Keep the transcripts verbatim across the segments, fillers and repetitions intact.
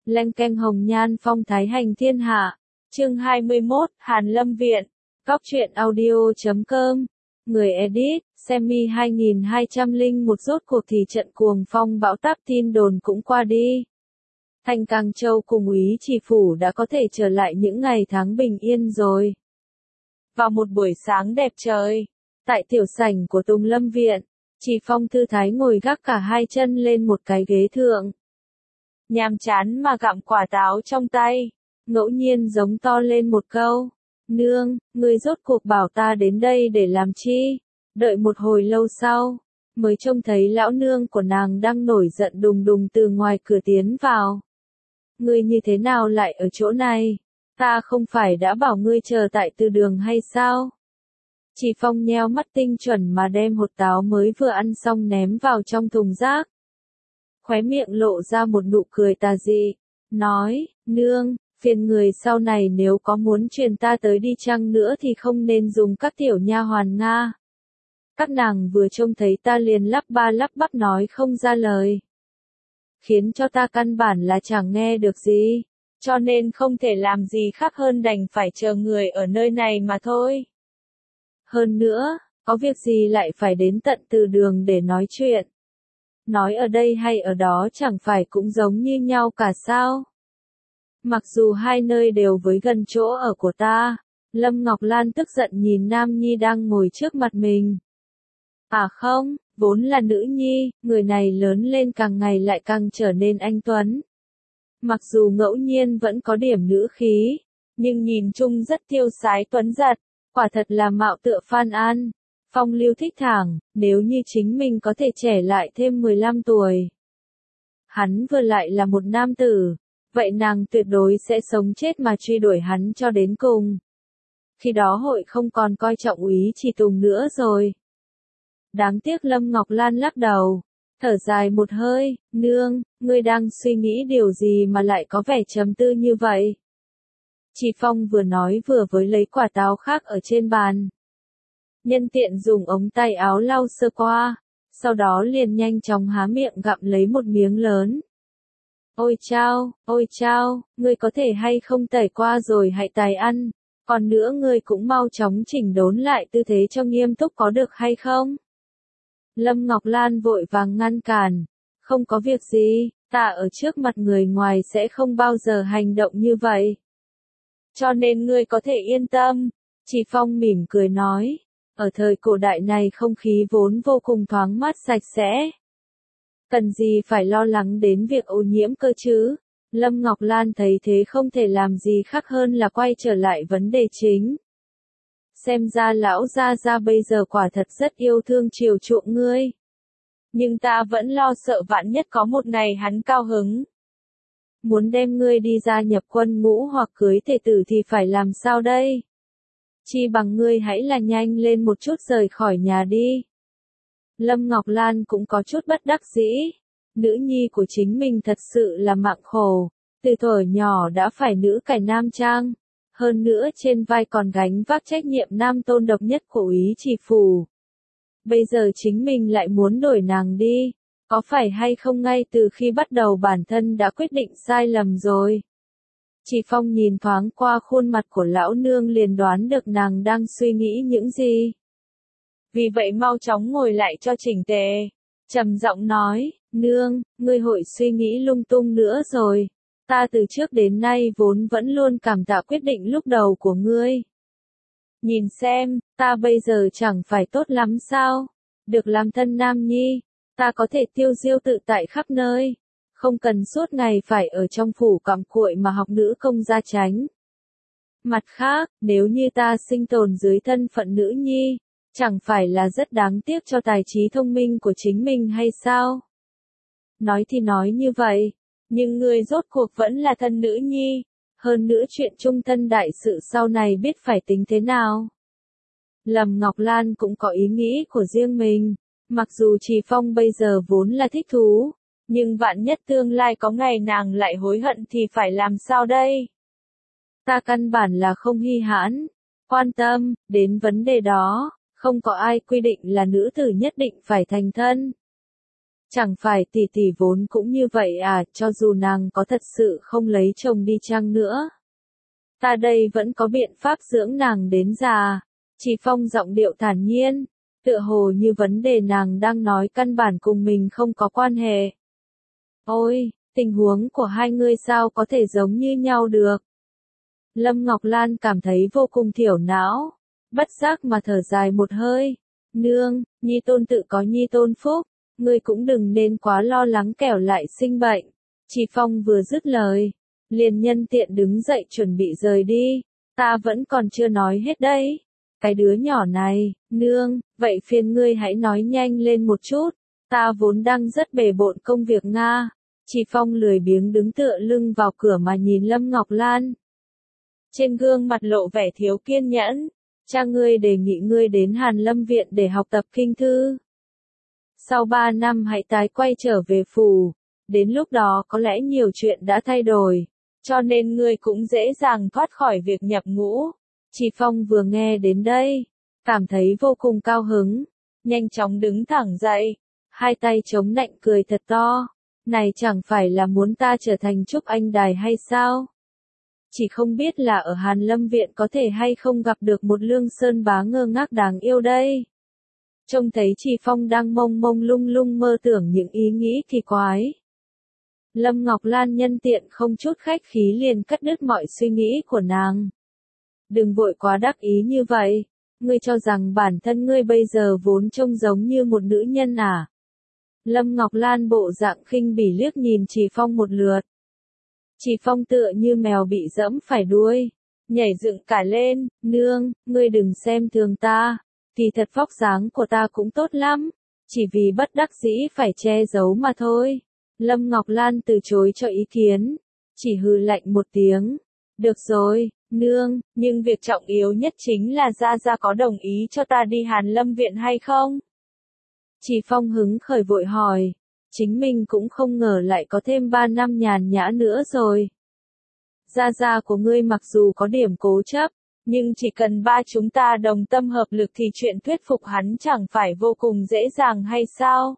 Leng keng hồng nhan phong thái hành thiên hạ. Chương hai mươi mốt, Hàn Lâm Viện. Góc truyện audio chấm com. Người edit, Semi hai nghìn hai trăm lẻ một. Rốt cuộc thì trận cuồng phong bão táp tin đồn cũng qua đi. Thành Càng Châu cùng úy Trì Phủ đã có thể trở lại những ngày tháng bình yên rồi. Vào một buổi sáng đẹp trời, tại tiểu sảnh của Tùng Lâm Viện, Trì Phong thư thái ngồi gác cả hai chân lên một cái ghế thượng. Nhàm chán mà gặm quả táo trong tay, ngẫu nhiên giống to lên một câu. Nương, ngươi rốt cuộc bảo ta đến đây để làm chi? Đợi một hồi lâu sau, mới trông thấy lão nương của nàng đang nổi giận đùng đùng từ ngoài cửa tiến vào. Ngươi như thế nào lại ở chỗ này? Ta không phải đã bảo ngươi chờ tại từ đường hay sao? Trì Phong nheo mắt tinh chuẩn mà đem hột táo mới vừa ăn xong ném vào trong thùng rác. Khóe miệng lộ ra một nụ cười tà dị, nói, nương, phiền người sau này nếu có muốn truyền ta tới đi chăng nữa thì không nên dùng các tiểu nha hoàn Nga. Các nàng vừa trông thấy ta liền lắp ba lắp bắp nói không ra lời. Khiến cho ta căn bản là chẳng nghe được gì, cho nên không thể làm gì khác hơn đành phải chờ người ở nơi này mà thôi. Hơn nữa, có việc gì lại phải đến tận từ đường để nói chuyện? Nói ở đây hay ở đó chẳng phải cũng giống như nhau cả sao? Mặc dù hai nơi đều với gần chỗ ở của ta, Lâm Ngọc Lan tức giận nhìn Nam Nhi đang ngồi trước mặt mình. À không, vốn là nữ nhi, người này lớn lên càng ngày lại càng trở nên anh tuấn. Mặc dù ngẫu nhiên vẫn có điểm nữ khí, nhưng nhìn chung rất tiêu sái tuấn giật, quả thật là mạo tựa Phan An. Phong lưu thích thẳng, nếu như chính mình có thể trẻ lại thêm mười lăm tuổi. Hắn vừa lại là một nam tử, vậy nàng tuyệt đối sẽ sống chết mà truy đuổi hắn cho đến cùng. Khi đó hội không còn coi trọng úy Trì Tùng nữa rồi. Đáng tiếc Lâm Ngọc Lan lắc đầu, thở dài một hơi, nương, ngươi đang suy nghĩ điều gì mà lại có vẻ trầm tư như vậy? Trì Phong vừa nói vừa với lấy quả táo khác ở trên bàn. Nhân tiện dùng ống tay áo lau sơ qua, sau đó liền nhanh chóng há miệng gặm lấy một miếng lớn. Ôi chao, ôi chao, ngươi có thể hay không tẩy qua rồi hãy tài ăn, còn nữa ngươi cũng mau chóng chỉnh đốn lại tư thế cho nghiêm túc có được hay không? Lâm Ngọc Lan vội vàng ngăn cản, không có việc gì, ta ở trước mặt người ngoài sẽ không bao giờ hành động như vậy. Cho nên ngươi có thể yên tâm, Trì Phong mỉm cười nói. Ở thời cổ đại này không khí vốn vô cùng thoáng mát sạch sẽ. Cần gì phải lo lắng đến việc ô nhiễm cơ chứ? Lâm Ngọc Lan thấy thế không thể làm gì khác hơn là quay trở lại vấn đề chính. Xem ra lão gia gia bây giờ quả thật rất yêu thương chiều chuộng ngươi. Nhưng ta vẫn lo sợ vạn nhất có một ngày hắn cao hứng. Muốn đem ngươi đi gia nhập quân ngũ hoặc cưới tể tử thì phải làm sao đây? Chi bằng ngươi hãy là nhanh lên một chút rời khỏi nhà đi. Lâm Ngọc Lan cũng có chút bất đắc dĩ. Nữ nhi của chính mình thật sự là mạng khổ. Từ thuở nhỏ đã phải nữ cải nam trang. Hơn nữa trên vai còn gánh vác trách nhiệm nam tôn độc nhất của úy Trì Phủ. Bây giờ chính mình lại muốn đổi nàng đi. Có phải hay không ngay từ khi bắt đầu bản thân đã quyết định sai lầm rồi? Trì Phong nhìn thoáng qua khuôn mặt của lão nương liền đoán được nàng đang suy nghĩ những gì. Vì vậy mau chóng ngồi lại cho chỉnh tề. Trầm giọng nói, nương, ngươi hội suy nghĩ lung tung nữa rồi. Ta từ trước đến nay vốn vẫn luôn cảm tạ quyết định lúc đầu của ngươi. Nhìn xem, ta bây giờ chẳng phải tốt lắm sao? Được làm thân nam nhi, ta có thể tiêu diêu tự tại khắp nơi. Không cần suốt ngày phải ở trong phủ cặm cụi mà học nữ công gia chánh. Mặt khác, nếu như ta sinh tồn dưới thân phận nữ nhi, chẳng phải là rất đáng tiếc cho tài trí thông minh của chính mình hay sao? Nói thì nói như vậy, nhưng người rốt cuộc vẫn là thân nữ nhi, hơn nữa chuyện chung thân đại sự sau này biết phải tính thế nào. Lâm Ngọc Lan cũng có ý nghĩ của riêng mình, mặc dù Trì Phong bây giờ vốn là thích thú. Nhưng vạn nhất tương lai có ngày nàng lại hối hận thì phải làm sao đây? Ta căn bản là không hy hãn, quan tâm, đến vấn đề đó, không có ai quy định là nữ tử nhất định phải thành thân. Chẳng phải tỷ tỷ vốn cũng như vậy à, cho dù nàng có thật sự không lấy chồng đi chăng nữa. Ta đây vẫn có biện pháp dưỡng nàng đến già. Chỉ Phong giọng điệu thản nhiên, tựa hồ như vấn đề nàng đang nói căn bản cùng mình không có quan hệ. Ôi, tình huống của hai ngươi sao có thể giống như nhau được? Lâm Ngọc Lan cảm thấy vô cùng thiểu não, bất giác mà thở dài một hơi. Nương, nhi tôn tự có nhi tôn phúc, ngươi cũng đừng nên quá lo lắng kẻo lại sinh bệnh. Chỉ Phong vừa dứt lời, liền nhân tiện đứng dậy chuẩn bị rời đi. Ta vẫn còn chưa nói hết đấy. Cái đứa nhỏ này, nương, vậy phiền ngươi hãy nói nhanh lên một chút. Ta vốn đang rất bề bộn công việc Nga. Chỉ Phong lười biếng đứng tựa lưng vào cửa mà nhìn Lâm Ngọc Lan. Trên gương mặt lộ vẻ thiếu kiên nhẫn. Cha ngươi đề nghị ngươi đến Hàn Lâm Viện để học tập kinh thư. Sau ba năm hãy tái quay trở về phủ. Đến lúc đó có lẽ nhiều chuyện đã thay đổi. Cho nên ngươi cũng dễ dàng thoát khỏi việc nhập ngũ. Chỉ Phong vừa nghe đến đây, cảm thấy vô cùng cao hứng. Nhanh chóng đứng thẳng dậy. Hai tay chống nạnh cười thật to. Này chẳng phải là muốn ta trở thành Trúc Anh Đài hay sao? Chỉ không biết là ở Hàn Lâm Viện có thể hay không gặp được một Lương Sơn bá ngơ ngác đáng yêu đây. Trông thấy Chỉ Phong đang mông mông lung lung mơ tưởng những ý nghĩ kỳ quái. Lâm Ngọc Lan nhân tiện không chút khách khí liền cắt đứt mọi suy nghĩ của nàng. Đừng vội quá đắc ý như vậy. Ngươi cho rằng bản thân ngươi bây giờ vốn trông giống như một nữ nhân à? Lâm Ngọc Lan bộ dạng khinh bỉ liếc nhìn Chỉ Phong một lượt. Chỉ Phong tựa như mèo bị dẫm phải đuôi, nhảy dựng cả lên. Nương, ngươi đừng xem thường ta, kỳ thật vóc dáng của ta cũng tốt lắm, chỉ vì bất đắc dĩ phải che giấu mà thôi. Lâm Ngọc Lan từ chối cho ý kiến, chỉ hừ lạnh một tiếng. Được rồi, nương, nhưng việc trọng yếu nhất chính là Gia Gia có đồng ý cho ta đi Hàn Lâm Viện hay không? Chỉ Phong hứng khởi vội hỏi, chính mình cũng không ngờ lại có thêm ba năm nhàn nhã nữa rồi. Gia Gia của ngươi mặc dù có điểm cố chấp, nhưng chỉ cần ba chúng ta đồng tâm hợp lực thì chuyện thuyết phục hắn chẳng phải vô cùng dễ dàng hay sao?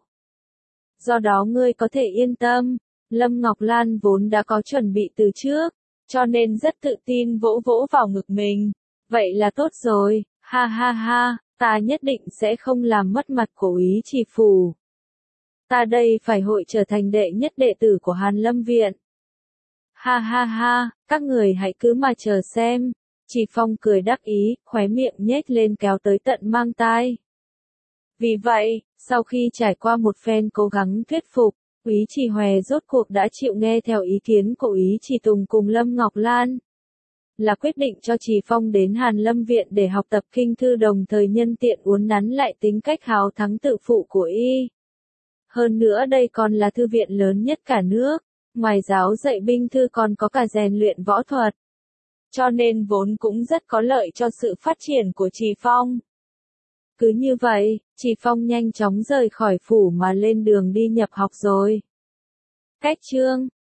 Do đó ngươi có thể yên tâm, Lâm Ngọc Lan vốn đã có chuẩn bị từ trước, cho nên rất tự tin vỗ vỗ vào ngực mình. Vậy là tốt rồi, ha ha ha, ta nhất định sẽ không làm mất mặt của Úy Chỉ Phủ. Ta đây phải hội trở thành đệ nhất đệ tử của Hàn Lâm Viện. Ha ha ha, các người hãy cứ mà chờ xem. Chỉ Phong cười đắc ý, khóe miệng nhếch lên kéo tới tận mang tai. Vì vậy, sau khi trải qua một phen cố gắng thuyết phục, Úy Chỉ Hòe rốt cuộc đã chịu nghe theo ý kiến của Úy Chỉ Tùng cùng Lâm Ngọc Lan. Là quyết định cho Chỉ Phong đến Hàn Lâm Viện để học tập kinh thư, đồng thời nhân tiện uốn nắn lại tính cách hào thắng tự phụ của y. Hơn nữa đây còn là thư viện lớn nhất cả nước, ngoài giáo dạy binh thư còn có cả rèn luyện võ thuật. Cho nên vốn cũng rất có lợi cho sự phát triển của Chỉ Phong. Cứ như vậy, Chỉ Phong nhanh chóng rời khỏi phủ mà lên đường đi nhập học rồi. Cách chương